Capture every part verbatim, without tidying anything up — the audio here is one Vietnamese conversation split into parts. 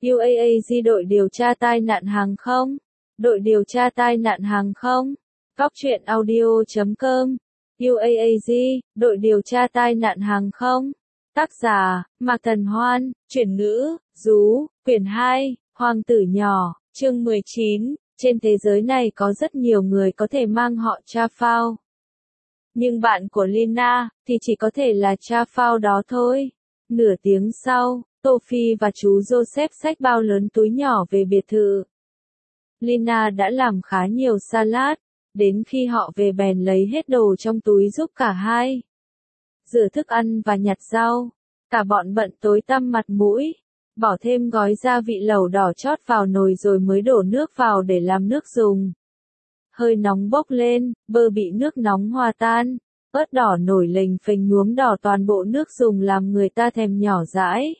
u a a giê đội điều tra tai nạn hàng không. Đội điều tra tai nạn hàng không. Góc truyện audio chấm com. u a a giê, đội điều tra tai nạn hàng không. Tác giả, Mạc Thần Hoan, chuyển ngữ, Dú, quyển hai, Hoàng tử nhỏ, chương mười chín. Trên thế giới này có rất nhiều người có thể mang họ Cha Phao. Nhưng bạn của Lina, thì chỉ có thể là Cha Phao đó thôi. Nửa tiếng sau, Tô Phi và chú Joseph xách bao lớn túi nhỏ về biệt thự. Lina đã làm khá nhiều salad, đến khi họ về bèn lấy hết đồ trong túi giúp cả hai rửa thức ăn và nhặt rau. Cả bọn bận tối tăm mặt mũi, bỏ thêm gói gia vị lẩu đỏ chót vào nồi rồi mới đổ nước vào để làm nước dùng. Hơi nóng bốc lên, bơ bị nước nóng hòa tan, ớt đỏ nổi lềnh phềnh nhuốm đỏ toàn bộ nước dùng làm người ta thèm nhỏ dãi.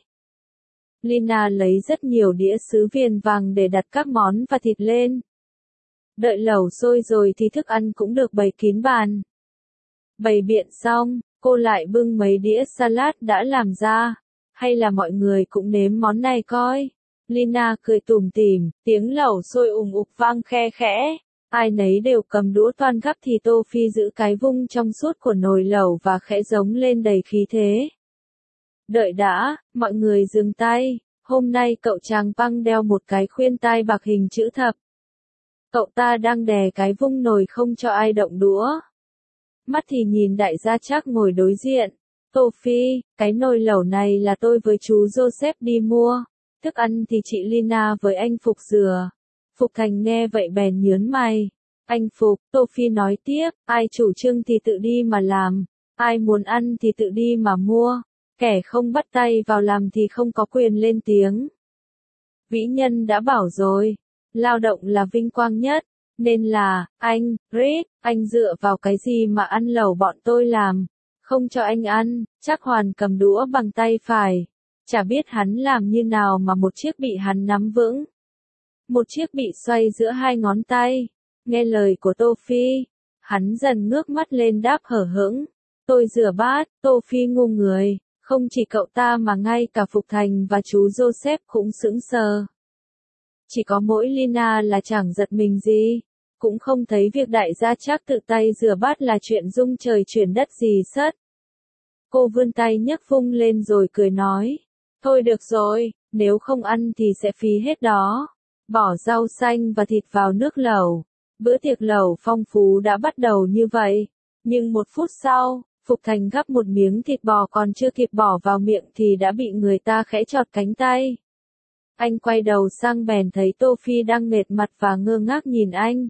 Lina lấy rất nhiều đĩa sứ viền vàng để đặt các món và thịt lên. Đợi lẩu sôi rồi thì thức ăn cũng được bày kín bàn. Bày biện xong, cô lại bưng mấy đĩa salad đã làm ra. Hay là mọi người cũng nếm món này coi. Lina cười tủm tỉm, tiếng lẩu sôi ùng ục vang khe khẽ. Ai nấy đều cầm đũa toan gắp thì Tô Phi giữ cái vung trong suốt của nồi lẩu và khẽ giống lên đầy khí thế. Đợi đã, mọi người dừng tay. Hôm nay cậu chàng Păng đeo một cái khuyên tai bạc hình chữ thập. Cậu ta đang đè cái vung nồi không cho ai động đũa. Mắt thì nhìn đại gia Trác ngồi đối diện. Tô Phi, cái nồi lẩu này là tôi với chú Joseph đi mua. Thức ăn thì chị Lina với anh Phục rửa. Phục Thành nghe vậy bèn nhớn mày. Anh Phục, Tô Phi nói tiếp, ai chủ trương thì tự đi mà làm. Ai muốn ăn thì tự đi mà mua. Kẻ không bắt tay vào làm thì không có quyền lên tiếng. Vĩ nhân đã bảo rồi, lao động là vinh quang nhất. Nên là, anh, Reed, anh dựa vào cái gì mà ăn lẩu bọn tôi làm. Không cho anh ăn. Trác Hoàn cầm đũa bằng tay phải. Chả biết hắn làm như nào mà một chiếc bị hắn nắm vững. Một chiếc bị xoay giữa hai ngón tay. Nghe lời của Tô Phi, hắn dần ngước mắt lên đáp hở hững. Tôi rửa bát. Tô Phi ngu người. Không chỉ cậu ta mà ngay cả Phục Thành và chú Joseph cũng sững sờ. Chỉ có mỗi Lina là chẳng giật mình gì. Cũng không thấy việc đại gia Trác tự tay rửa bát là chuyện rung trời chuyển đất gì sất. Cô vươn tay nhấc vung lên rồi cười nói. Thôi được rồi, nếu không ăn thì sẽ phí hết đó. Bỏ rau xanh và thịt vào nước lẩu. Bữa tiệc lẩu phong phú đã bắt đầu như vậy. Nhưng một phút sau, Phục Thành gắp một miếng thịt bò còn chưa kịp bỏ vào miệng thì đã bị người ta khẽ chọt cánh tay. Anh quay đầu sang bèn thấy Tô Phi đang mệt mặt và ngơ ngác nhìn anh.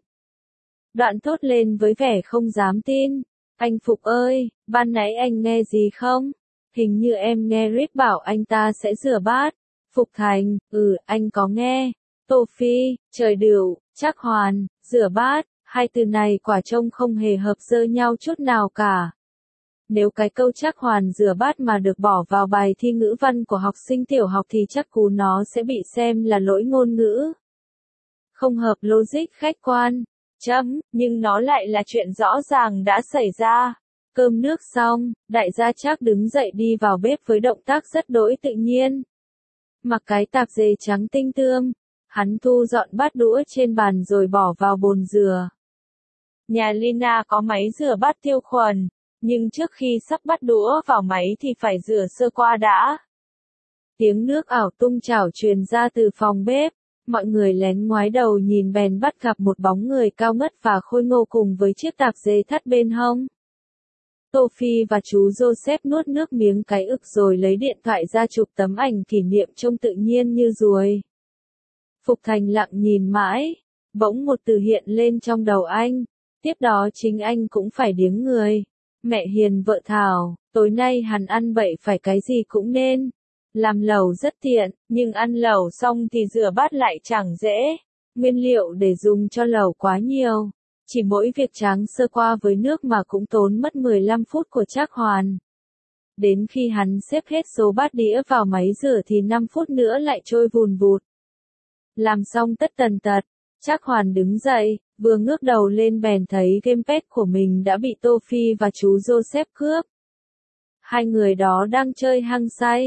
Đoạn thốt lên với vẻ không dám tin. Anh Phục ơi, ban nãy anh nghe gì không? Hình như em nghe Reed bảo anh ta sẽ rửa bát. Phục Thành, ừ, anh có nghe. Tô Phi, trời đểu, Trác Hoàn, rửa bát, hai từ này quả trông không hề hợp dơ nhau chút nào cả. Nếu cái câu Trác Hoàn rửa bát mà được bỏ vào bài thi ngữ văn của học sinh tiểu học thì chắc cú nó sẽ bị xem là lỗi ngôn ngữ. Không hợp logic khách quan. Chấm, nhưng nó lại là chuyện rõ ràng đã xảy ra. Cơm nước xong, đại gia Trác đứng dậy đi vào bếp với động tác rất đỗi tự nhiên. Mặc cái tạp dề trắng tinh tươm, hắn thu dọn bát đũa trên bàn rồi bỏ vào bồn rửa. Nhà Lina có máy rửa bát tiêu khuẩn, nhưng trước khi sắp bắt đũa vào máy thì phải rửa sơ qua đã. Tiếng nước ảo tung chảo truyền ra từ phòng bếp. Mọi người lén ngoái đầu nhìn bèn bắt gặp một bóng người cao ngất và khôi ngô cùng với chiếc tạp dề thắt bên hông. Tô Phi và chú Joseph nuốt nước miếng cái ực rồi lấy điện thoại ra chụp tấm ảnh kỷ niệm trông tự nhiên như ruồi. Phục Thành lặng nhìn mãi, bỗng một từ hiện lên trong đầu anh, tiếp đó chính anh cũng phải điếng người. Mẹ hiền vợ Thảo, tối nay hắn ăn bậy phải cái gì cũng nên. Làm lẩu rất tiện, nhưng ăn lẩu xong thì rửa bát lại chẳng dễ. Nguyên liệu để dùng cho lẩu quá nhiều. Chỉ mỗi việc tráng sơ qua với nước mà cũng tốn mất mười lăm phút của Trác Hoàn. Đến khi hắn xếp hết số bát đĩa vào máy rửa thì năm phút nữa lại trôi vùn vụt. Làm xong tất tần tật, Trác Hoàn đứng dậy, vừa ngước đầu lên bèn thấy gamepad của mình đã bị Tô Phi và chú Joseph cướp. Hai người đó đang chơi hăng say.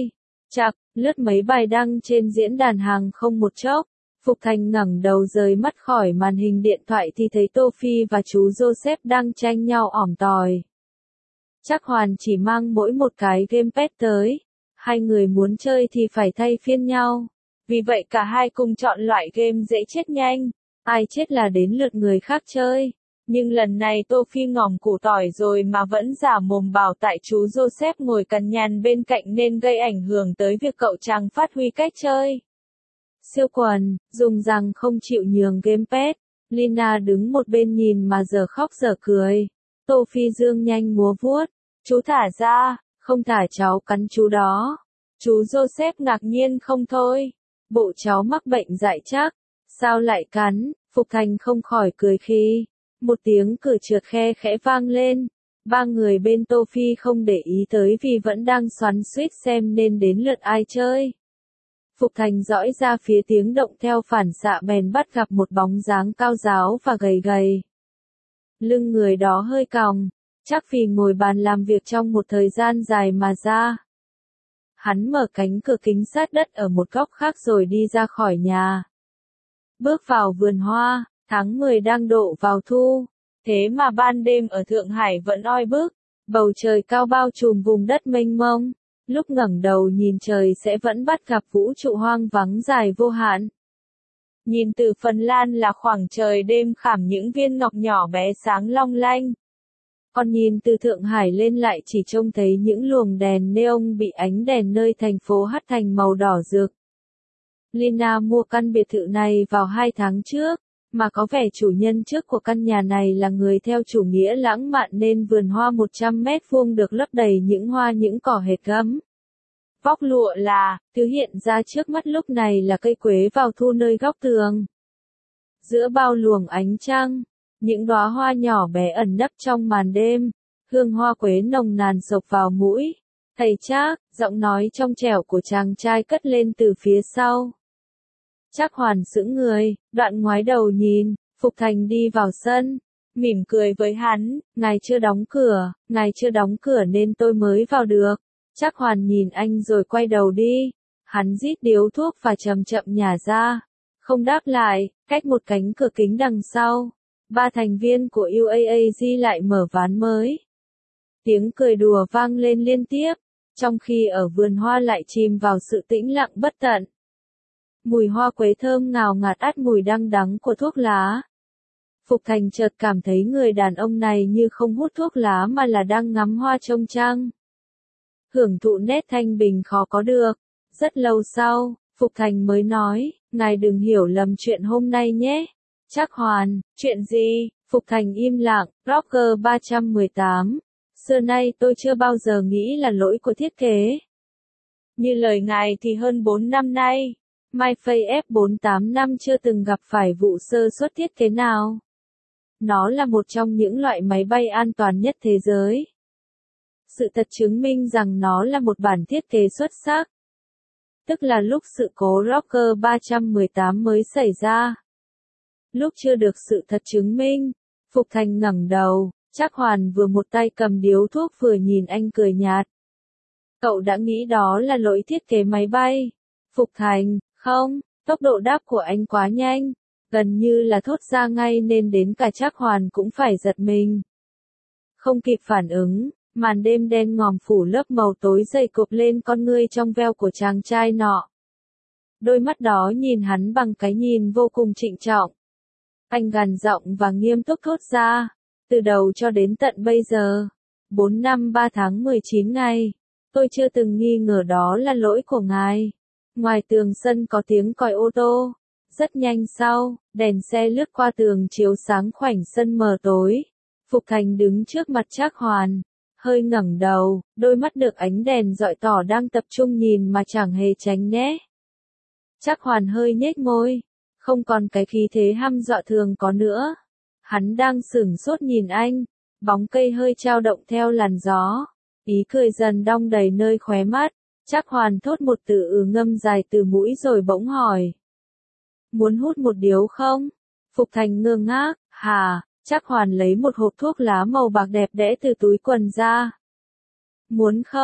Chạc, lướt mấy bài đăng trên diễn đàn hàng không một chốc. Phục Thành ngẩng đầu rời mắt khỏi màn hình điện thoại thì thấy Tô Phi và chú Joseph đang tranh nhau ỏm tòi. Trác Hoàn chỉ mang mỗi một cái gamepad tới. Hai người muốn chơi thì phải thay phiên nhau. Vì vậy cả hai cùng chọn loại game dễ chết nhanh. Ai chết là đến lượt người khác chơi. Nhưng lần này Tô Phi ngỏm củ tỏi rồi mà vẫn giả mồm bảo tại chú Joseph ngồi cằn nhằn bên cạnh nên gây ảnh hưởng tới việc cậu chàng phát huy cách chơi. Siêu quần, dùng rằng không chịu nhường gamepad. Lina đứng một bên nhìn mà giờ khóc giờ cười. Tô Phi dương nhanh múa vuốt. Chú thả ra, không thả cháu cắn chú đó. Chú Joseph ngạc nhiên không thôi. Bộ cháu mắc bệnh dại chắc. Sao lại cắn? Phục Thành không khỏi cười khi. Một tiếng cửa trượt khe khẽ vang lên. Ba người bên Tô Phi không để ý tới vì vẫn đang xoắn xuýt xem nên đến lượt ai chơi. Phục Thành dõi ra phía tiếng động theo phản xạ bèn bắt gặp một bóng dáng cao ráo và gầy gầy. Lưng người đó hơi còng, chắc vì ngồi bàn làm việc trong một thời gian dài mà ra. Hắn mở cánh cửa kính sát đất ở một góc khác rồi đi ra khỏi nhà. Bước vào vườn hoa, tháng mười đang độ vào thu, thế mà ban đêm ở Thượng Hải vẫn oi bức, bầu trời cao bao trùm vùng đất mênh mông. Lúc ngẩng đầu nhìn trời sẽ vẫn bắt gặp vũ trụ hoang vắng dài vô hạn. Nhìn từ Phần Lan là khoảng trời đêm khảm những viên ngọc nhỏ bé sáng long lanh. Còn nhìn từ Thượng Hải lên lại chỉ trông thấy những luồng đèn neon bị ánh đèn nơi thành phố hắt thành màu đỏ rực. Lina mua căn biệt thự này vào hai tháng trước, mà có vẻ chủ nhân trước của căn nhà này là người theo chủ nghĩa lãng mạn nên vườn hoa một trăm mét vuông được lấp đầy những hoa những cỏ hệt gấm. Vóc lụa là, thứ hiện ra trước mắt lúc này là cây quế vào thu nơi góc tường. Giữa bao luồng ánh trăng, những đóa hoa nhỏ bé ẩn nấp trong màn đêm, hương hoa quế nồng nàn xộc vào mũi. Thầy Trác, giọng nói trong trẻo của chàng trai cất lên từ phía sau. Trác Hoàn sững người, đoạn ngoái đầu nhìn, Phục Thành đi vào sân, mỉm cười với hắn, ngài chưa đóng cửa, ngài chưa đóng cửa nên tôi mới vào được. Trác Hoàn nhìn anh rồi quay đầu đi, hắn rít điếu thuốc và chậm chậm nhả ra, không đáp lại, cách một cánh cửa kính đằng sau, ba thành viên của u a a giê lại mở ván mới. Tiếng cười đùa vang lên liên tiếp, trong khi ở vườn hoa lại chìm vào sự tĩnh lặng bất tận. Mùi hoa quế thơm ngào ngạt át mùi đăng đắng của thuốc lá. Phục Thành chợt cảm thấy người đàn ông này như không hút thuốc lá mà là đang ngắm hoa trông trăng. Hưởng thụ nét thanh bình khó có được. Rất lâu sau, Phục Thành mới nói, ngài đừng hiểu lầm chuyện hôm nay nhé. Trác Hoàn, chuyện gì? Phục Thành im lặng, Rocker ba trăm mười tám. Xưa nay tôi chưa bao giờ nghĩ là lỗi của thiết kế. Như lời ngài thì hơn bốn năm nay, MyFace F bốn tám năm chưa từng gặp phải vụ sơ suất thiết kế nào. Nó là một trong những loại máy bay an toàn nhất thế giới. Sự thật chứng minh rằng nó là một bản thiết kế xuất sắc. Tức là lúc sự cố Rocker ba trăm mười tám mới xảy ra. Lúc chưa được sự thật chứng minh, Phục Thành ngẩng đầu, Trác Hoàn vừa một tay cầm điếu thuốc vừa nhìn anh cười nhạt. Cậu đã nghĩ đó là lỗi thiết kế máy bay. Phục Thành, không, tốc độ đáp của anh quá nhanh, gần như là thốt ra ngay nên đến cả Trác Hoàn cũng phải giật mình. Không kịp phản ứng, màn đêm đen ngòm phủ lớp màu tối dày cộp lên con ngươi trong veo của chàng trai nọ. Đôi mắt đó nhìn hắn bằng cái nhìn vô cùng trịnh trọng. Anh gằn giọng và nghiêm túc thốt ra, từ đầu cho đến tận bây giờ, bốn năm ba tháng mười chín ngày, tôi chưa từng nghi ngờ đó là lỗi của ngài. Ngoài tường sân có tiếng còi ô tô. Rất nhanh sau, đèn xe lướt qua tường chiếu sáng khoảnh sân mờ tối. Phục Thành đứng trước mặt Trác Hoàn, hơi ngẩng đầu, đôi mắt được ánh đèn rọi tỏ đang tập trung nhìn mà chẳng hề tránh né. Trác Hoàn hơi nhếch môi, không còn cái khí thế hăm dọa thường có nữa. Hắn đang sửng sốt nhìn anh, bóng cây hơi trao động theo làn gió, ý cười dần đong đầy nơi khóe mắt. Trác Hoàn thốt một từ ừ ngâm dài từ mũi rồi bỗng hỏi. Muốn hút một điếu không? Phục Thành ngơ ngác, hà, Trác Hoàn lấy một hộp thuốc lá màu bạc đẹp đẽ từ túi quần ra. Muốn không?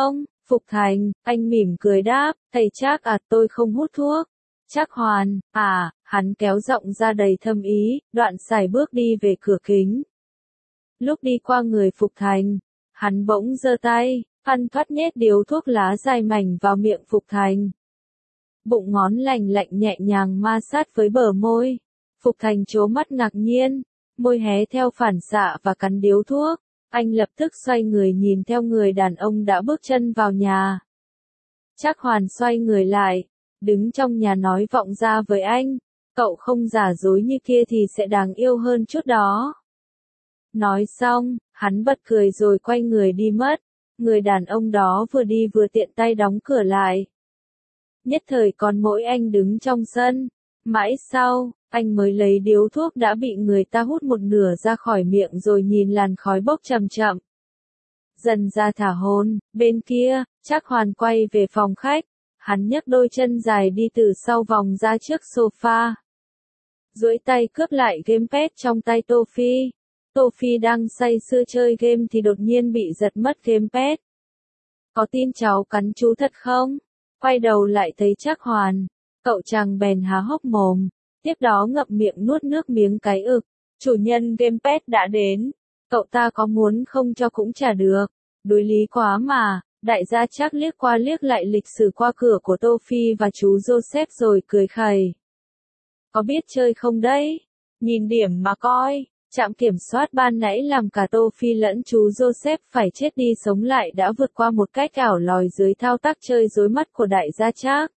Phục Thành, anh mỉm cười đáp, thầy Trác à, tôi không hút thuốc. Trác Hoàn, à, hắn kéo giọng ra đầy thâm ý, đoạn sải bước đi về cửa kính. Lúc đi qua người Phục Thành, hắn bỗng giơ tay, ăn thoắt nhét điếu thuốc lá dài mảnh vào miệng Phục Thành. Bụng ngón lành lạnh nhẹ nhàng ma sát với bờ môi. Phục Thành trố mắt ngạc nhiên, môi hé theo phản xạ và cắn điếu thuốc. Anh lập tức xoay người nhìn theo người đàn ông đã bước chân vào nhà. Trác Hoàn xoay người lại, đứng trong nhà nói vọng ra với anh, cậu không giả dối như kia thì sẽ đáng yêu hơn chút đó. Nói xong, hắn bật cười rồi quay người đi mất. Người đàn ông đó vừa đi vừa tiện tay đóng cửa lại. Nhất thời còn mỗi anh đứng trong sân. Mãi sau, anh mới lấy điếu thuốc đã bị người ta hút một nửa ra khỏi miệng rồi nhìn làn khói bốc chậm chậm. Dần ra thả hồn, bên kia, Trác Hoàn quay về phòng khách. Hắn nhấc đôi chân dài đi từ sau vòng ra trước sofa. Duỗi tay cướp lại gamepad trong tay Tô Phi. Tô Phi đang say sưa chơi game thì đột nhiên bị giật mất gamepad. Có tin cháu cắn chú thật không? Quay đầu lại thấy Trác Hoàn. Cậu chàng bèn há hốc mồm. Tiếp đó ngậm miệng nuốt nước miếng cái ực. Chủ nhân gamepad đã đến. Cậu ta có muốn không cho cũng chả được. Đối lý quá mà. Đại gia Trác liếc qua liếc lại lịch sử qua cửa của Tô Phi và chú Joseph rồi cười khẩy. Có biết chơi không đấy? Nhìn điểm mà coi. Trạm kiểm soát ban nãy làm cả Tô Phi lẫn chú Joseph phải chết đi sống lại đã vượt qua một cách ảo lòi dưới thao tác chơi rối mắt của đại gia Trác.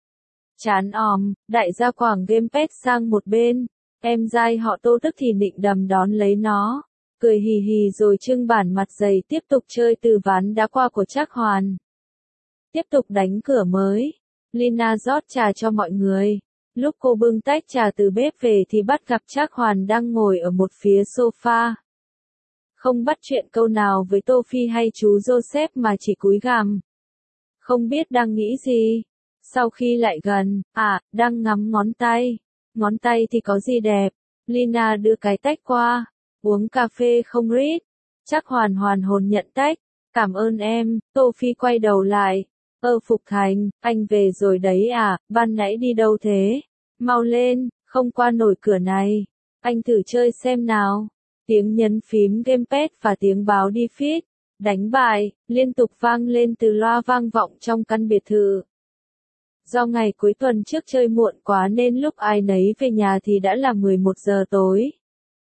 Chán òm, đại gia quàng gamepad sang một bên. Em giai họ Tô tức thì định đầm đón lấy nó. Cười hì hì rồi trưng bản mặt dày tiếp tục chơi từ ván đá qua của Trác Hoàn. Tiếp tục đánh cửa mới. Lina rót trà cho mọi người. Lúc cô bưng tách trà từ bếp về thì bắt gặp Trác Hoàn đang ngồi ở một phía sofa. Không bắt chuyện câu nào với Tô Phi hay chú Joseph mà chỉ cúi gằm. Không biết đang nghĩ gì. Sau khi lại gần, à, đang ngắm ngón tay. Ngón tay thì có gì đẹp. Lina đưa cái tách qua. Uống cà phê không Rít? Trác Hoàn hoàn hồn nhận tách. Cảm ơn em. Tô Phi quay đầu lại. Ơ Phục Thành, anh về rồi đấy à, ban nãy đi đâu thế? Mau lên, không qua nổi cửa này. Anh thử chơi xem nào. Tiếng nhấn phím gamepad và tiếng báo defeat, đánh bài, liên tục vang lên từ loa vang vọng trong căn biệt thự. Do ngày cuối tuần trước chơi muộn quá nên lúc ai nấy về nhà thì đã là mười một giờ tối.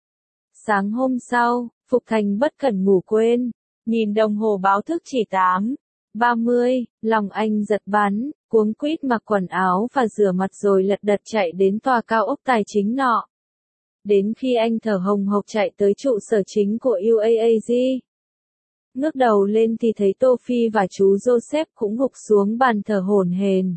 Sáng hôm sau, Phục Thành bất cẩn ngủ quên. Nhìn đồng hồ báo thức chỉ tám ba mươi, lòng anh giật bắn, cuống quýt mặc quần áo và rửa mặt rồi lật đật chạy đến tòa cao ốc tài chính nọ. Đến khi anh thở hồng hộc chạy tới trụ sở chính của u a a giê. Ngước đầu lên thì thấy Tô Phi và chú Joseph cũng gục xuống bàn thở hổn hển.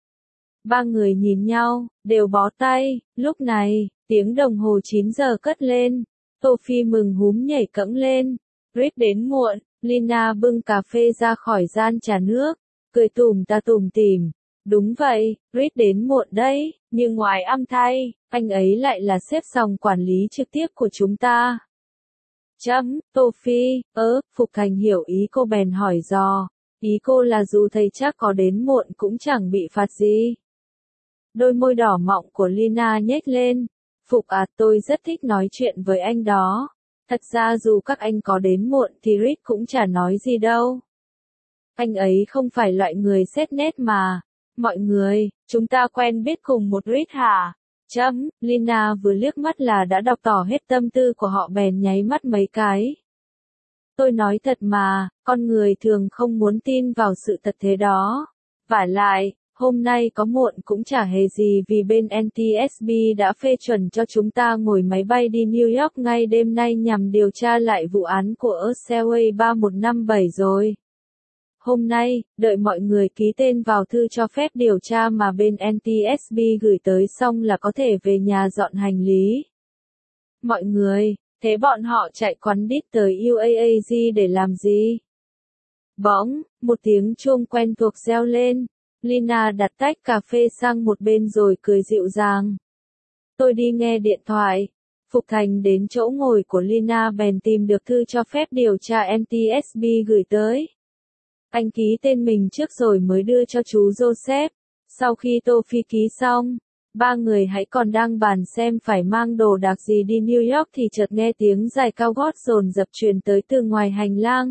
Ba người nhìn nhau, đều bó tay, lúc này, tiếng đồng hồ chín giờ cất lên. Tô Phi mừng húm nhảy cẫng lên. Rít đến muộn. Lina bưng cà phê ra khỏi gian trà nước, cười tủm ta tủm tỉm. Đúng vậy, Rít đến muộn đấy, nhưng ngoài âm thay, anh ấy lại là sếp phòng quản lý trực tiếp của chúng ta. Chấm, Tô Phi, ớ, Phục Thành hiểu ý cô bèn hỏi dò. Ý cô là dù thầy Trác có đến muộn cũng chẳng bị phạt gì. Đôi môi đỏ mọng của Lina nhếch lên. Phục à, tôi rất thích nói chuyện với anh đó. Thật ra dù các anh có đến muộn thì Rít cũng chả nói gì đâu. Anh ấy không phải loại người xét nét mà. Mọi người, chúng ta quen biết cùng một Rít hả? Chấm, Lina vừa liếc mắt là đã đọc tỏ hết tâm tư của họ bèn nháy mắt mấy cái. Tôi nói thật mà, con người thường không muốn tin vào sự thật thế đó. Vả lại, hôm nay có muộn cũng chả hề gì vì bên en tê ét bê đã phê chuẩn cho chúng ta ngồi máy bay đi New York ngay đêm nay nhằm điều tra lại vụ án của Airways ba một năm bảy rồi. Hôm nay, đợi mọi người ký tên vào thư cho phép điều tra mà bên en tê ét bê gửi tới xong là có thể về nhà dọn hành lý. Mọi người, thế bọn họ chạy quắn đít tới u a a giê để làm gì? Bỗng, một tiếng chuông quen thuộc reo lên. Lina đặt tách cà phê sang một bên rồi cười dịu dàng. Tôi đi nghe điện thoại. Phục Thành đến chỗ ngồi của Lina bèn tìm được thư cho phép điều tra en tê ét bê gửi tới. Anh ký tên mình trước rồi mới đưa cho chú Joseph. Sau khi Tô Phi ký xong, ba người hãy còn đang bàn xem phải mang đồ đạc gì đi New York thì chợt nghe tiếng giày cao gót dồn dập truyền tới từ ngoài hành lang.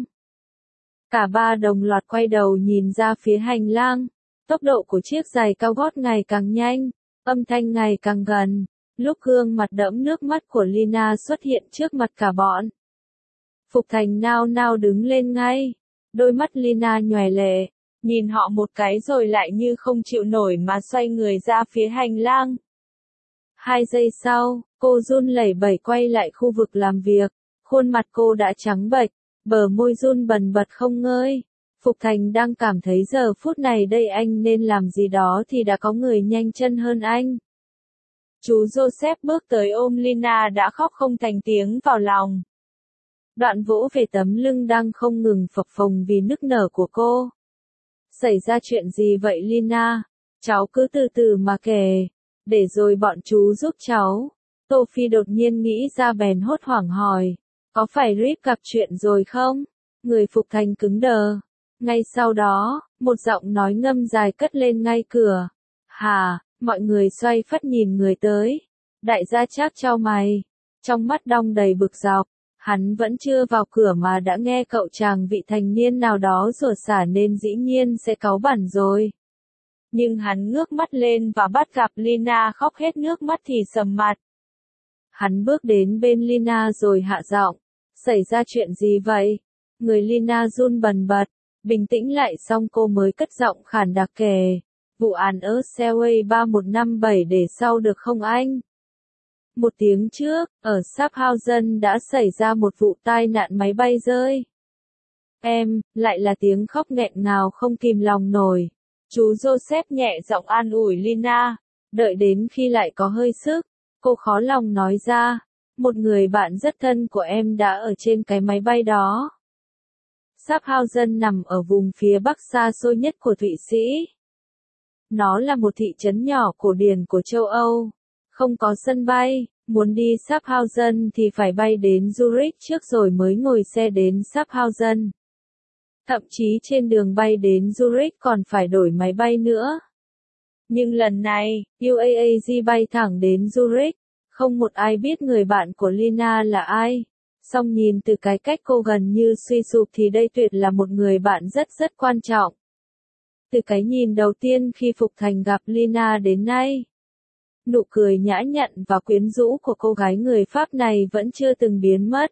Cả ba đồng loạt quay đầu nhìn ra phía hành lang. Tốc độ của chiếc giày cao gót ngày càng nhanh, âm thanh ngày càng gần. Lúc gương mặt đẫm nước mắt của Lina xuất hiện trước mặt cả bọn. Phục Thành nao nao đứng lên ngay. Đôi mắt Lina nhòe lệ, nhìn họ một cái rồi lại như không chịu nổi mà xoay người ra phía hành lang. Hai giây sau, cô run lẩy bẩy quay lại khu vực làm việc. Khuôn mặt cô đã trắng bệch, bờ môi run bần bật không ngơi. Phục Thành đang cảm thấy giờ phút này đây anh nên làm gì đó thì đã có người nhanh chân hơn anh. Chú Joseph bước tới ôm Lina đã khóc không thành tiếng vào lòng. Đoạn vỗ về tấm lưng đang không ngừng phập phồng vì nức nở của cô. Xảy ra chuyện gì vậy Lina? Cháu cứ từ từ mà kể, để rồi bọn chú giúp cháu. Tô Phi đột nhiên nghĩ ra bèn hốt hoảng hỏi, có phải Rip gặp chuyện rồi không? Người Phục Thành cứng đờ. Ngay sau đó, một giọng nói ngâm dài cất lên ngay cửa. Hà, mọi người xoay phắt nhìn người tới. Đại gia Trác chau mày, trong mắt đong đầy bực dọc. Hắn vẫn chưa vào cửa mà đã nghe cậu chàng vị thành niên nào đó rủa xả nên dĩ nhiên sẽ cáu bẳn rồi. Nhưng hắn ngước mắt lên và bắt gặp Lina khóc hết nước mắt thì sầm mặt. Hắn bước đến bên Lina rồi hạ giọng. Xảy ra chuyện gì vậy? Người Lina run bần bật. Bình tĩnh lại xong cô mới cất giọng khàn đặc kể. Vụ án ở Selway ba một năm bảy để sau được không anh? Một tiếng trước, ở Schaffhausen đã xảy ra một vụ tai nạn máy bay rơi. Em, lại là tiếng khóc nghẹn ngào không kìm lòng nổi. Chú Joseph nhẹ giọng an ủi Lina. Đợi đến khi lại có hơi sức, cô khó lòng nói ra. Một người bạn rất thân của em đã ở trên cái máy bay đó. Schaffhausen nằm ở vùng phía bắc xa xôi nhất của Thụy Sĩ. Nó là một thị trấn nhỏ cổ điển của châu Âu. Không có sân bay, muốn đi Schaffhausen thì phải bay đến Zurich trước rồi mới ngồi xe đến Schaffhausen. Thậm chí trên đường bay đến Zurich còn phải đổi máy bay nữa. Nhưng lần này, u a a giê bay thẳng đến Zurich. Không một ai biết người bạn của Lina là ai. Song nhìn từ cái cách cô gần như suy sụp thì đây tuyệt là một người bạn rất rất quan trọng. Từ cái nhìn đầu tiên khi Phục Thành gặp Lina đến nay, nụ cười nhã nhặn và quyến rũ của cô gái người Pháp này vẫn chưa từng biến mất.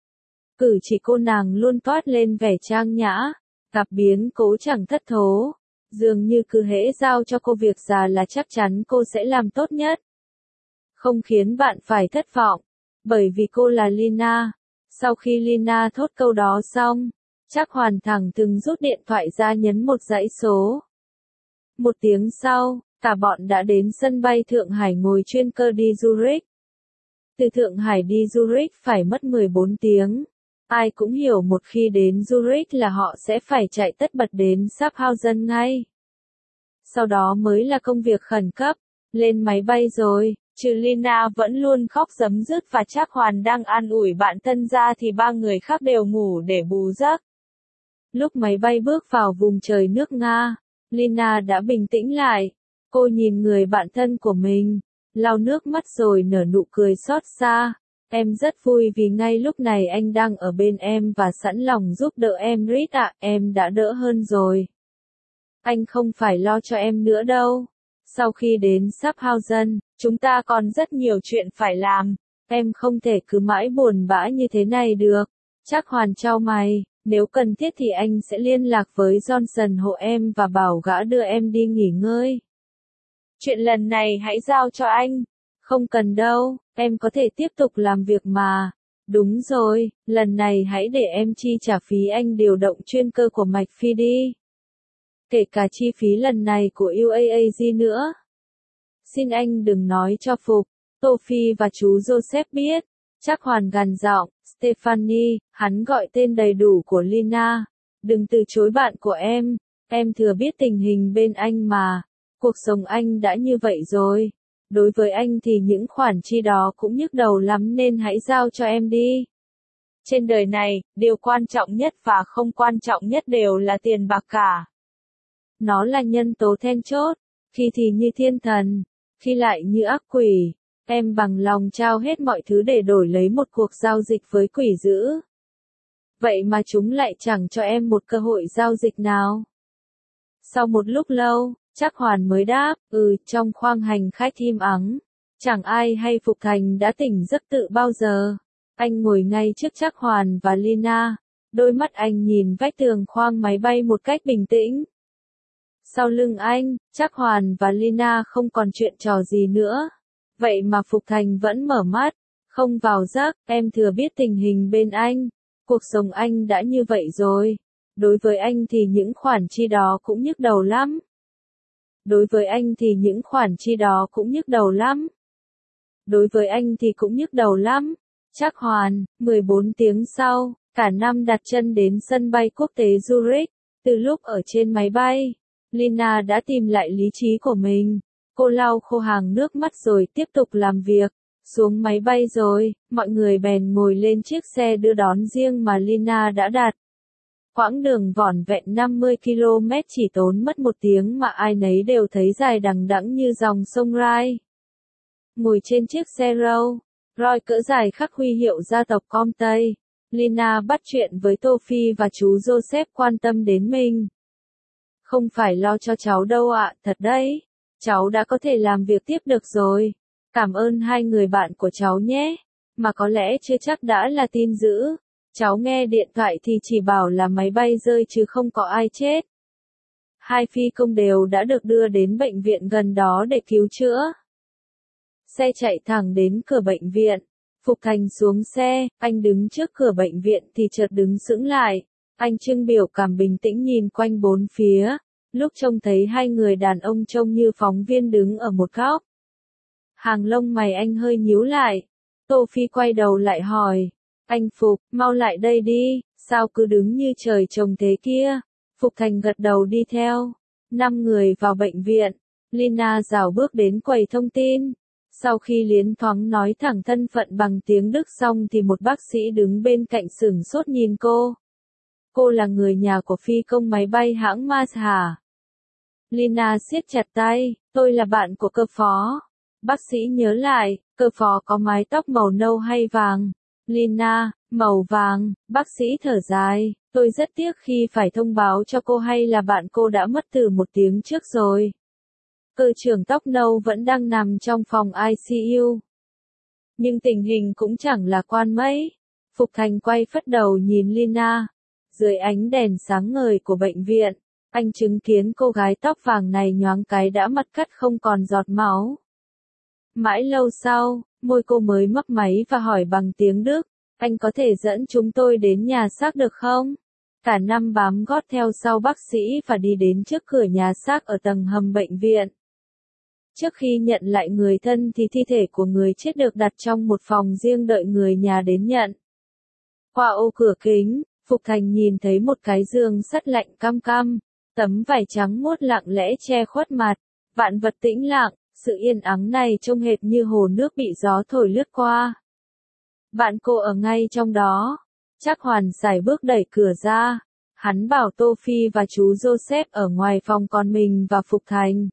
Cử chỉ cô nàng luôn toát lên vẻ trang nhã, gặp biến cố chẳng thất thố, dường như cứ hễ giao cho cô việc già là chắc chắn cô sẽ làm tốt nhất. Không khiến bạn phải thất vọng, bởi vì cô là Lina. Sau khi Lina thốt câu đó xong, Trác Hoàn thẳng từng rút điện thoại ra nhấn một dãy số. Một tiếng sau, cả bọn đã đến sân bay Thượng Hải ngồi chuyên cơ đi Zurich. Từ Thượng Hải đi Zurich phải mất mười bốn tiếng. Ai cũng hiểu một khi đến Zurich là họ sẽ phải chạy tất bật đến Schaffhausen ngay. Sau đó mới là công việc khẩn cấp, lên máy bay rồi. Trừ Lina vẫn luôn khóc rấm rứt và Trác Hoàn đang an ủi bạn thân ra thì ba người khác đều ngủ để bù giấc. Lúc máy bay bước vào vùng trời nước Nga, Lina đã bình tĩnh lại. Cô nhìn người bạn thân của mình, lau nước mắt rồi nở nụ cười xót xa. Em rất vui vì ngay lúc này anh đang ở bên em và sẵn lòng giúp đỡ em Rit ạ, em đã đỡ hơn rồi. Anh không phải lo cho em nữa đâu. Sau khi đến Schaffhausen, chúng ta còn rất nhiều chuyện phải làm. Em không thể cứ mãi buồn bã như thế này được. Trác Hoàn chau mày, nếu cần thiết thì anh sẽ liên lạc với Johnson hộ em và bảo gã đưa em đi nghỉ ngơi. Chuyện lần này hãy giao cho anh. Không cần đâu, em có thể tiếp tục làm việc mà. Đúng rồi, lần này hãy để em chi trả phí anh điều động chuyên cơ của Mạch Phi đi. Kể cả chi phí lần này của u a a giê nữa. Xin anh đừng nói cho Phục, Tô Phi và chú Joseph biết. Trác Hoàn gằn giọng, Stephanie, hắn gọi tên đầy đủ của Lina. Đừng từ chối bạn của em, em thừa biết tình hình bên anh mà. Cuộc sống anh đã như vậy rồi. Đối với anh thì những khoản chi đó cũng nhức đầu lắm nên hãy giao cho em đi. Trên đời này, điều quan trọng nhất và không quan trọng nhất đều là tiền bạc cả. Nó là nhân tố then chốt, khi thì như thiên thần, khi lại như ác quỷ. Em bằng lòng trao hết mọi thứ để đổi lấy một cuộc giao dịch với quỷ dữ. Vậy mà chúng lại chẳng cho em một cơ hội giao dịch nào. Sau một lúc lâu, Trác Hoàn mới đáp, ừ, trong khoang hành khách im ắng. Chẳng ai hay Phục Thành đã tỉnh giấc tự bao giờ. Anh ngồi ngay trước Trác Hoàn và Lina. Đôi mắt anh nhìn vách tường khoang máy bay một cách bình tĩnh. Sau lưng anh, Trác Hoàn và Lina không còn chuyện trò gì nữa. Vậy mà Phục Thành vẫn mở mắt, không vào giấc. Em thừa biết tình hình bên anh. Cuộc sống anh đã như vậy rồi. Đối với anh thì những khoản chi đó cũng nhức đầu lắm. Đối với anh thì những khoản chi đó cũng nhức đầu lắm. Đối với anh thì cũng nhức đầu lắm. Trác Hoàn, mười bốn tiếng sau, cả năm đặt chân đến sân bay quốc tế Zurich. Từ lúc ở trên máy bay, Lina đã tìm lại lý trí của mình. Cô lau khô hàng nước mắt rồi tiếp tục làm việc. Xuống máy bay rồi, mọi người bèn ngồi lên chiếc xe đưa đón riêng mà Lina đã đặt. Quãng đường vỏn vẹn năm mươi ki lô mét chỉ tốn mất một tiếng mà ai nấy đều thấy dài đằng đẵng như dòng sông Rai. Ngồi trên chiếc xe Rolls Royce cỡ dài khắc huy hiệu gia tộc Comte, Lina bắt chuyện với Toffee và chú Joseph quan tâm đến mình. Không phải lo cho cháu đâu ạ, thật đấy. Cháu đã có thể làm việc tiếp được rồi. Cảm ơn hai người bạn của cháu nhé. Mà có lẽ chưa chắc đã là tin dữ. Cháu nghe điện thoại thì chỉ bảo là máy bay rơi chứ không có ai chết. Hai phi công đều đã được đưa đến bệnh viện gần đó để cứu chữa. Xe chạy thẳng đến cửa bệnh viện. Phục Thành xuống xe, anh đứng trước cửa bệnh viện thì chợt đứng sững lại. Anh trưng biểu cảm bình tĩnh nhìn quanh bốn phía. Lúc trông thấy hai người đàn ông trông như phóng viên đứng ở một góc. Hàng lông mày anh hơi nhíu lại. Tô Phi quay đầu lại hỏi. Anh Phục, mau lại đây đi, sao cứ đứng như trời trồng thế kia? Phục Thành gật đầu đi theo. Năm người vào bệnh viện. Lina rảo bước đến quầy thông tin. Sau khi liến thoáng nói thẳng thân phận bằng tiếng Đức xong thì một bác sĩ đứng bên cạnh sửng sốt nhìn cô. Cô là người nhà của phi công máy bay hãng Mars hả? Lina siết chặt tay, tôi là bạn của cơ phó. Bác sĩ nhớ lại, cơ phó có mái tóc màu nâu hay vàng? Lina, màu vàng, bác sĩ thở dài, tôi rất tiếc khi phải thông báo cho cô hay là bạn cô đã mất từ một tiếng trước rồi. Cơ trưởng tóc nâu vẫn đang nằm trong phòng i xê u. Nhưng tình hình cũng chẳng lạc quan mấy. Phục Thành quay phất đầu nhìn Lina. Dưới ánh đèn sáng ngời của bệnh viện, anh chứng kiến cô gái tóc vàng này nhoáng cái đã mặt cắt không còn giọt máu. Mãi lâu sau, môi cô mới mấp máy và hỏi bằng tiếng Đức, anh có thể dẫn chúng tôi đến nhà xác được không? Cả năm bám gót theo sau bác sĩ và đi đến trước cửa nhà xác ở tầng hầm bệnh viện. Trước khi nhận lại người thân thì thi thể của người chết được đặt trong một phòng riêng đợi người nhà đến nhận. Qua ô cửa kính, Phục Thành nhìn thấy một cái giường sắt lạnh căm căm, tấm vải trắng muốt lặng lẽ che khuất mặt, vạn vật tĩnh lặng, sự yên ắng này trông hệt như hồ nước bị gió thổi lướt qua. Bạn cô ở ngay trong đó. Trác Hoàn sải bước đẩy cửa ra, hắn bảo Tô Phi và chú Joseph ở ngoài phòng còn mình và Phục Thành.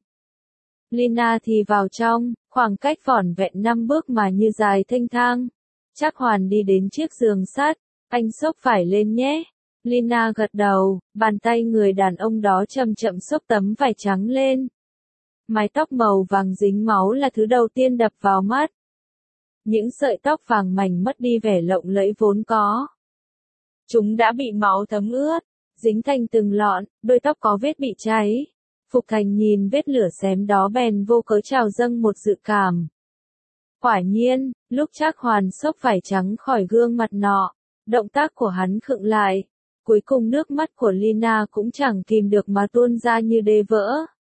Lina thì vào trong, khoảng cách vỏn vẹn năm bước mà như dài thênh thang. Trác Hoàn đi đến chiếc giường sắt, anh xốc phải lên nhé. Lina gật đầu, bàn tay người đàn ông đó chậm chậm xốc tấm vải trắng lên. Mái tóc màu vàng dính máu là thứ đầu tiên đập vào mắt. Những sợi tóc vàng mảnh mất đi vẻ lộng lẫy vốn có. Chúng đã bị máu thấm ướt, dính thành từng lọn, đôi tóc có vết bị cháy. Phục Thành nhìn vết lửa xém đó bèn vô cớ trào dâng một dự cảm. Quả nhiên, lúc Trác Hoàn xốc vải trắng khỏi gương mặt nọ, động tác của hắn khựng lại. Cuối cùng nước mắt của Lina cũng chẳng kìm được mà tuôn ra như đê vỡ.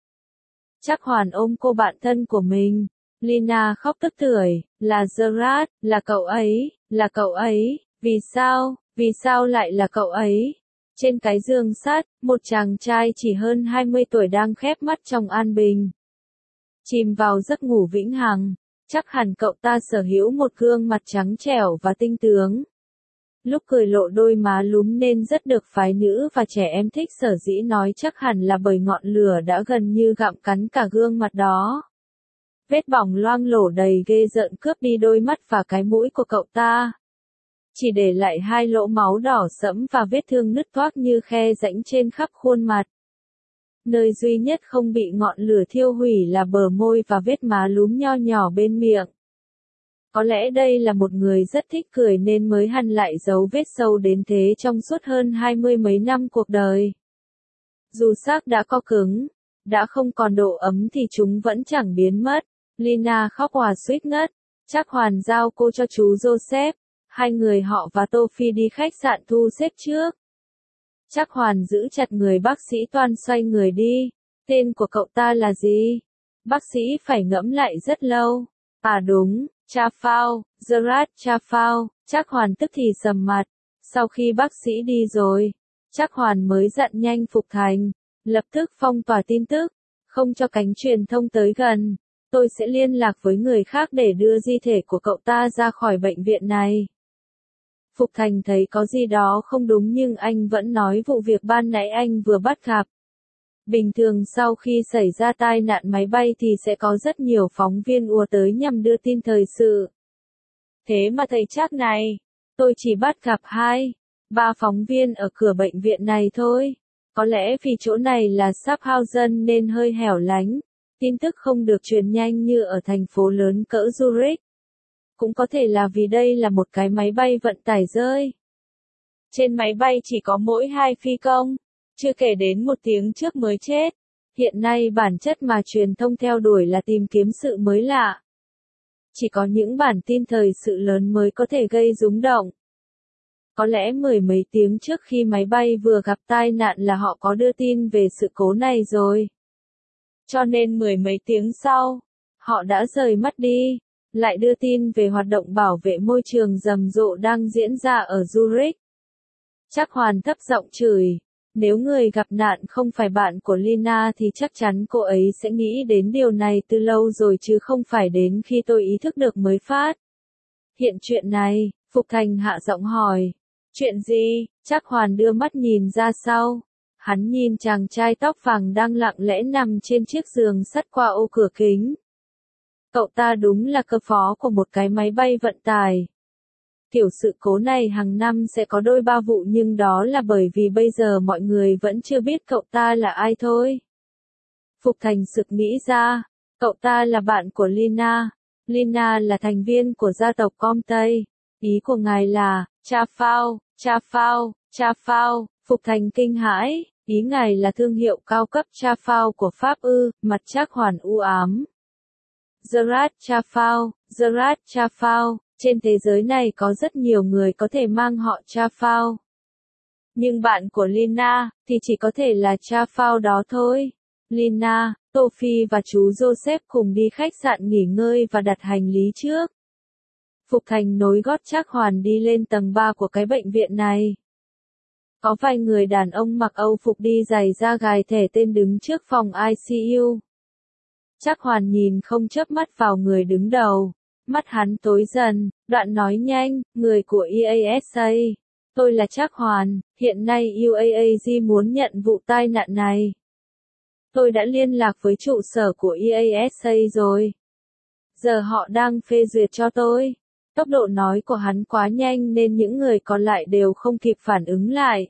Trác Hoàn ôm cô bạn thân của mình. Lina khóc tức tưởi, là Gerard, là cậu ấy, là cậu ấy, vì sao, vì sao lại là cậu ấy? Trên cái giường sắt, một chàng trai chỉ hơn hai mươi tuổi đang khép mắt trong an bình. Chìm vào giấc ngủ vĩnh hằng, chắc hẳn cậu ta sở hữu một gương mặt trắng trẻo và tinh tướng. lúc cười lộ đôi má lúm nên rất được phái nữ và trẻ em thích, sở dĩ nói chắc hẳn là bởi ngọn lửa đã gần như gặm cắn cả gương mặt đó. Vết bỏng loang lổ đầy ghê rợn cướp đi đôi mắt và cái mũi của cậu ta, chỉ để lại hai lỗ máu đỏ sẫm và vết thương nứt toác như khe rãnh trên khắp khuôn mặt. Nơi duy nhất không bị ngọn lửa thiêu hủy là bờ môi và vết má lúm nho nhỏ bên miệng. Có lẽ đây là một người rất thích cười nên mới hằn lại dấu vết sâu đến thế trong suốt hơn hai mươi mấy năm cuộc đời. Dù xác đã co cứng, đã không còn độ ấm thì chúng vẫn chẳng biến mất. Lina khóc òa suýt ngất. Trác Hoàn giao cô cho chú Joseph. Hai người họ và Tô Phi đi khách sạn thu xếp trước. Trác Hoàn giữ chặt người bác sĩ Toan xoay người đi. Tên của cậu ta là gì? Bác sĩ phải ngẫm lại rất lâu. À đúng, Trafao, Gerard Trafao. Trác Hoàn tức thì sầm mặt. Sau khi bác sĩ đi rồi, Trác Hoàn mới dặn nhanh Phục Thành, lập tức phong tỏa tin tức, không cho cánh truyền thông tới gần. Tôi sẽ liên lạc với người khác để đưa di thể của cậu ta ra khỏi bệnh viện này. Phục Thành thấy có gì đó không đúng nhưng anh vẫn nói vụ việc ban nãy anh vừa bắt gặp. Bình thường sau khi xảy ra tai nạn máy bay thì sẽ có rất nhiều phóng viên ùa tới nhằm đưa tin thời sự. Thế mà thầy Trác này, tôi chỉ bắt gặp hai, ba phóng viên ở cửa bệnh viện này thôi. Có lẽ vì chỗ này là Schaffhausen nên hơi hẻo lánh, tin tức không được truyền nhanh như ở thành phố lớn cỡ Zurich. Cũng có thể là vì đây là một cái máy bay vận tải rơi. Trên máy bay chỉ có mỗi hai phi công, chưa kể đến một tiếng trước mới chết. Hiện nay bản chất mà truyền thông theo đuổi là tìm kiếm sự mới lạ. Chỉ có những bản tin thời sự lớn mới có thể gây rúng động. Có lẽ mười mấy tiếng trước khi máy bay vừa gặp tai nạn là họ có đưa tin về sự cố này rồi. Cho nên mười mấy tiếng sau, họ đã rời mắt đi, lại đưa tin về hoạt động bảo vệ môi trường rầm rộ đang diễn ra ở Zurich. Trác Hoàn thấp giọng chửi, nếu người gặp nạn không phải bạn của Lina thì chắc chắn cô ấy sẽ nghĩ đến điều này từ lâu rồi chứ không phải đến khi tôi ý thức được mới phát. Hiện chuyện này, Phục Thành hạ giọng hỏi. Chuyện gì? Trác Hoàn đưa mắt nhìn ra sau. Hắn nhìn chàng trai tóc vàng đang lặng lẽ nằm trên chiếc giường sắt qua ô cửa kính. Cậu ta đúng là cơ phó của một cái máy bay vận tải. Kiểu sự cố này hàng năm sẽ có đôi ba vụ nhưng đó là bởi vì bây giờ mọi người vẫn chưa biết cậu ta là ai thôi. Phục Thành sực nghĩ ra, cậu ta là bạn của Lina. Lina là thành viên của gia tộc Comte. Ý của ngài là, Trafao, Trafao, Trafao. Phục Thành kinh hãi, ý ngài là thương hiệu cao cấp Trafao của Pháp ư, mặt Trác Hoàn u ám. Gerard Trafao, Gerard Trafao, trên thế giới này có rất nhiều người có thể mang họ Trafao. Nhưng bạn của Lina, thì chỉ có thể là Trafao đó thôi. Lina, Tô Phi và chú Joseph cùng đi khách sạn nghỉ ngơi và đặt hành lý trước. Phục Thành nối gót Trác Hoàn đi lên tầng ba của cái bệnh viện này. Có vài người đàn ông mặc Âu phục đi giày da gài thẻ tên đứng trước phòng I C U. Trác Hoàn nhìn không chớp mắt vào người đứng đầu. Mắt hắn tối dần, đoạn nói nhanh, người của e a ét a. Tôi là Trác Hoàn, hiện nay u a a giê muốn nhận vụ tai nạn này. Tôi đã liên lạc với trụ sở của e a ét a rồi. Giờ họ đang phê duyệt cho tôi. Tốc độ nói của hắn quá nhanh nên những người còn lại đều không kịp phản ứng lại.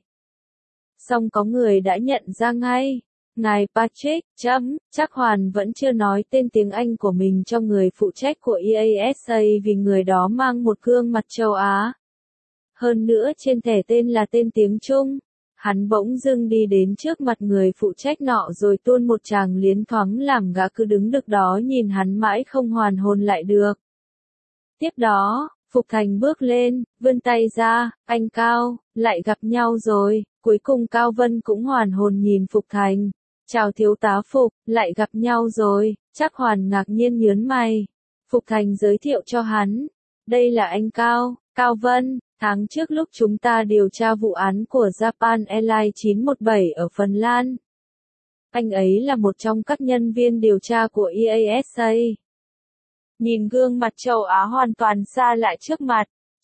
Song có người đã nhận ra ngay. Ngài Patrick, chấm, Trác Hoàn vẫn chưa nói tên tiếng Anh của mình cho người phụ trách của e a ét a vì người đó mang một gương mặt châu Á. Hơn nữa trên thẻ tên là tên tiếng Trung. Hắn bỗng dưng đi đến trước mặt người phụ trách nọ rồi tuôn một tràng liến thoáng làm gã cứ đứng được đó nhìn hắn mãi không hoàn hồn lại được. Tiếp đó, Phục Thành bước lên, vươn tay ra, anh Cao, lại gặp nhau rồi. Cuối cùng Cao Vân cũng hoàn hồn nhìn Phục Thành. Chào thiếu tá Phục, lại gặp nhau rồi. Trác Hoàn ngạc nhiên nhớn mày. Phục Thành giới thiệu cho hắn. Đây là anh Cao, Cao Vân. Tháng trước lúc chúng ta điều tra vụ án của Japan Airlines chín một bảy ở Phần Lan. Anh ấy là một trong các nhân viên điều tra của e a ét a. Nhìn gương mặt châu Á hoàn toàn xa lạ trước mặt,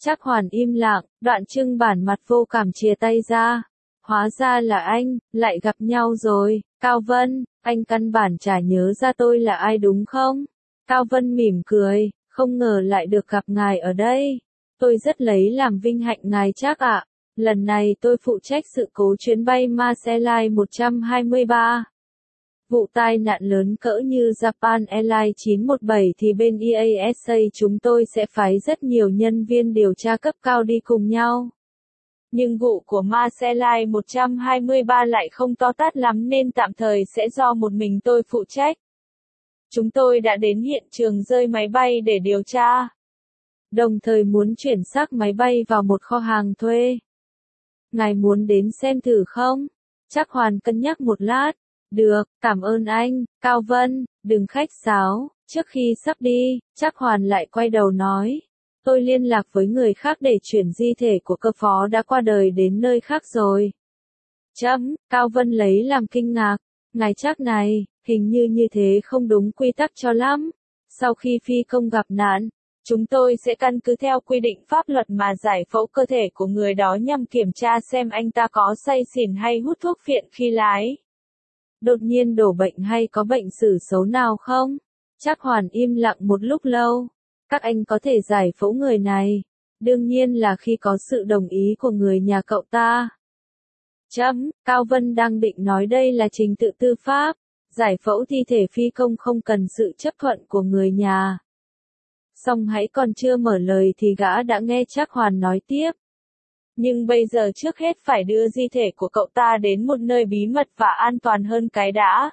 Trác Hoàn im lặng, Đoạn Trưng bản mặt vô cảm chìa tay ra. Hóa ra là anh, lại gặp nhau rồi, Cao Vân, anh căn bản chả nhớ ra tôi là ai đúng không? Cao Vân mỉm cười, không ngờ lại được gặp ngài ở đây. Tôi rất lấy làm vinh hạnh ngài Trác ạ. Lần này tôi phụ trách sự cố chuyến bay Mars Airlines một trăm hai mươi ba. Vụ tai nạn lớn cỡ như Japan Airlines chín một bảy thì bên e a ét a chúng tôi sẽ phái rất nhiều nhân viên điều tra cấp cao đi cùng nhau. Nhưng vụ của Mars Airlines một trăm hai mươi ba lại không to tát lắm nên tạm thời sẽ do một mình tôi phụ trách. Chúng tôi đã đến hiện trường rơi máy bay để điều tra. Đồng thời muốn chuyển xác máy bay vào một kho hàng thuê. Ngài muốn đến xem thử không? Trác Hoàn cân nhắc một lát. Được, cảm ơn anh, Cao Vân, đừng khách sáo. Trước khi sắp đi, Trác Hoàn lại quay đầu nói. Tôi liên lạc với người khác để chuyển di thể của cơ phó đã qua đời đến nơi khác rồi. Chấm, Cao Vân lấy làm kinh ngạc. Ngài Trác này, hình như như thế không đúng quy tắc cho lắm. Sau khi phi công gặp nạn, chúng tôi sẽ căn cứ theo quy định pháp luật mà giải phẫu cơ thể của người đó nhằm kiểm tra xem anh ta có say xỉn hay hút thuốc phiện khi lái. Đột nhiên đổ bệnh hay có bệnh sử xấu nào không? Trác Hoàn im lặng một lúc lâu. Các anh có thể giải phẫu người này. Đương nhiên là khi có sự đồng ý của người nhà cậu ta. Chấm, Cao Vân đang định nói đây là trình tự tư pháp. Giải phẫu thi thể phi công không cần sự chấp thuận của người nhà. Song hãy còn chưa mở lời thì gã đã nghe Trác Hoàn nói tiếp. Nhưng bây giờ trước hết phải đưa di thể của cậu ta đến một nơi bí mật và an toàn hơn cái đã.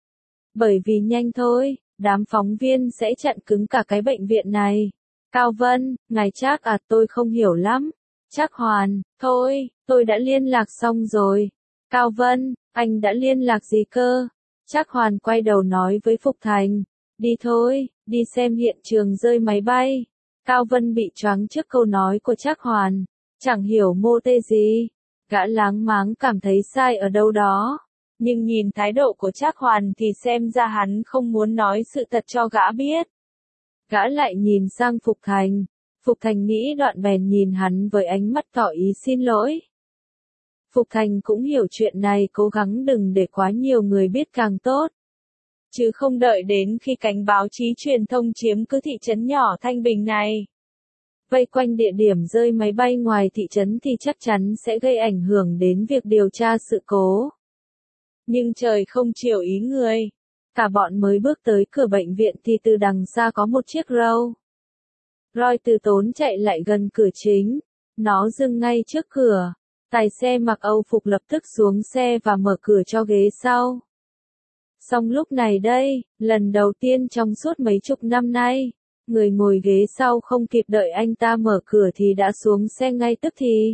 Bởi vì nhanh thôi, đám phóng viên sẽ chặn cứng cả cái bệnh viện này. Cao Vân, ngài Trác à, tôi không hiểu lắm. Trác Hoàn, thôi, tôi đã liên lạc xong rồi. Cao Vân, anh đã liên lạc gì cơ? Trác Hoàn quay đầu nói với Phục Thành. Đi thôi, đi xem hiện trường rơi máy bay. Cao Vân bị choáng trước câu nói của Trác Hoàn. Chẳng hiểu mô tê gì. Gã láng máng cảm thấy sai ở đâu đó. Nhưng nhìn thái độ của Trác Hoàn thì xem ra hắn không muốn nói sự thật cho gã biết. Gã lại nhìn sang Phục Thành. Phục Thành nghĩ đoạn bèn nhìn hắn với ánh mắt tỏ ý xin lỗi. Phục Thành cũng hiểu chuyện này, cố gắng đừng để quá nhiều người biết càng tốt. Chứ không đợi đến khi cánh báo chí truyền thông chiếm cứ thị trấn nhỏ Thanh Bình này. Vây quanh địa điểm rơi máy bay ngoài thị trấn thì chắc chắn sẽ gây ảnh hưởng đến việc điều tra sự cố. Nhưng trời không chiều ý người. Cả bọn mới bước tới cửa bệnh viện thì từ đằng xa có một chiếc Rolls Royce từ tốn chạy lại gần cửa chính. Nó dừng ngay trước cửa. Tài xe mặc Âu phục lập tức xuống xe và mở cửa cho ghế sau. Song lúc này đây, lần đầu tiên trong suốt mấy chục năm nay, người ngồi ghế sau không kịp đợi anh ta mở cửa thì đã xuống xe ngay tức thì.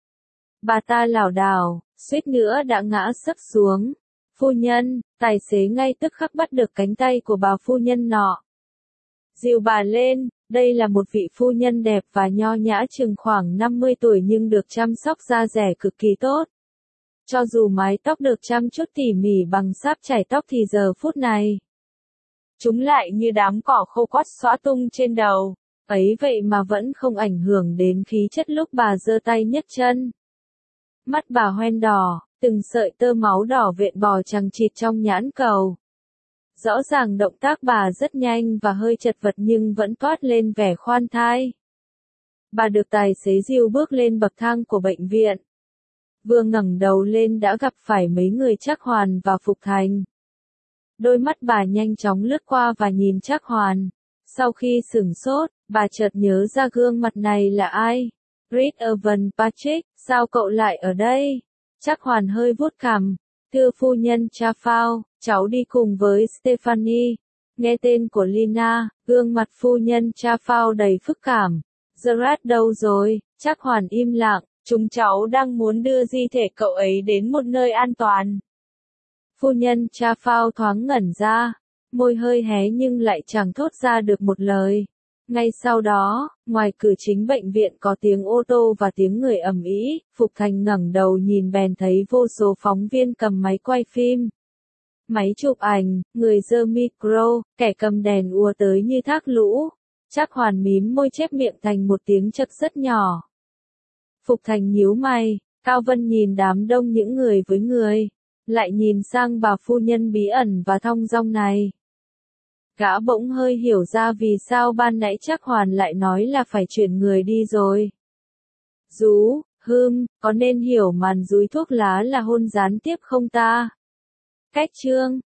Bà ta lảo đảo, suýt nữa đã ngã sấp xuống. Phu nhân, tài xế ngay tức khắc bắt được cánh tay của bà phu nhân nọ. Dìu bà lên, đây là một vị phu nhân đẹp và nho nhã chừng khoảng năm mươi tuổi nhưng được chăm sóc da dẻ cực kỳ tốt. Cho dù mái tóc được chăm chút tỉ mỉ bằng sáp chải tóc thì giờ phút này, chúng lại như đám cỏ khô quắt xõa tung trên đầu, ấy vậy mà vẫn không ảnh hưởng đến khí chất lúc bà giơ tay nhấc chân. Mắt bà hoen đỏ, từng sợi tơ máu đỏ vện bò chằng chịt trong nhãn cầu. Rõ ràng động tác bà rất nhanh và hơi chật vật nhưng vẫn toát lên vẻ khoan thai. Bà được tài xế dìu bước lên bậc thang của bệnh viện. Vừa ngẩng đầu lên đã gặp phải mấy người Trác Hoàn và Phục Thành. Đôi mắt bà nhanh chóng lướt qua và nhìn Trác Hoàn. Sau khi sửng sốt, bà chợt nhớ ra gương mặt này là ai. Reed Evan Patrick, sao cậu lại ở đây? Trác Hoàn hơi vuốt cằm. Thưa phu nhân Trafao, cháu đi cùng với Stephanie. Nghe tên của Lina, gương mặt phu nhân Trafao đầy phức cảm. Gerard đâu rồi? Trác Hoàn im lặng. Chúng cháu đang muốn đưa di thể cậu ấy đến một nơi an toàn. Phu nhân Trafao thoáng ngẩn ra, môi hơi hé nhưng lại chẳng thốt ra được một lời. Ngay sau đó, ngoài cửa chính bệnh viện có tiếng ô tô và tiếng người ầm ĩ. Phục Thành ngẩng đầu nhìn bèn thấy vô số phóng viên cầm máy quay phim. Máy chụp ảnh, người giơ micro, kẻ cầm đèn ùa tới như thác lũ. Trác Hoàn mím môi chép miệng thành một tiếng chật rất nhỏ. Phục Thành nhíu mày, Cao Vân nhìn đám đông những người với người, lại nhìn sang bà phu nhân bí ẩn và thong dong này. Gã bỗng hơi hiểu ra vì sao ban nãy Trác Hoàn lại nói là phải chuyển người đi rồi. Rú, hưm, có nên hiểu màn dúi thuốc lá là hôn gián tiếp không ta? Cách chương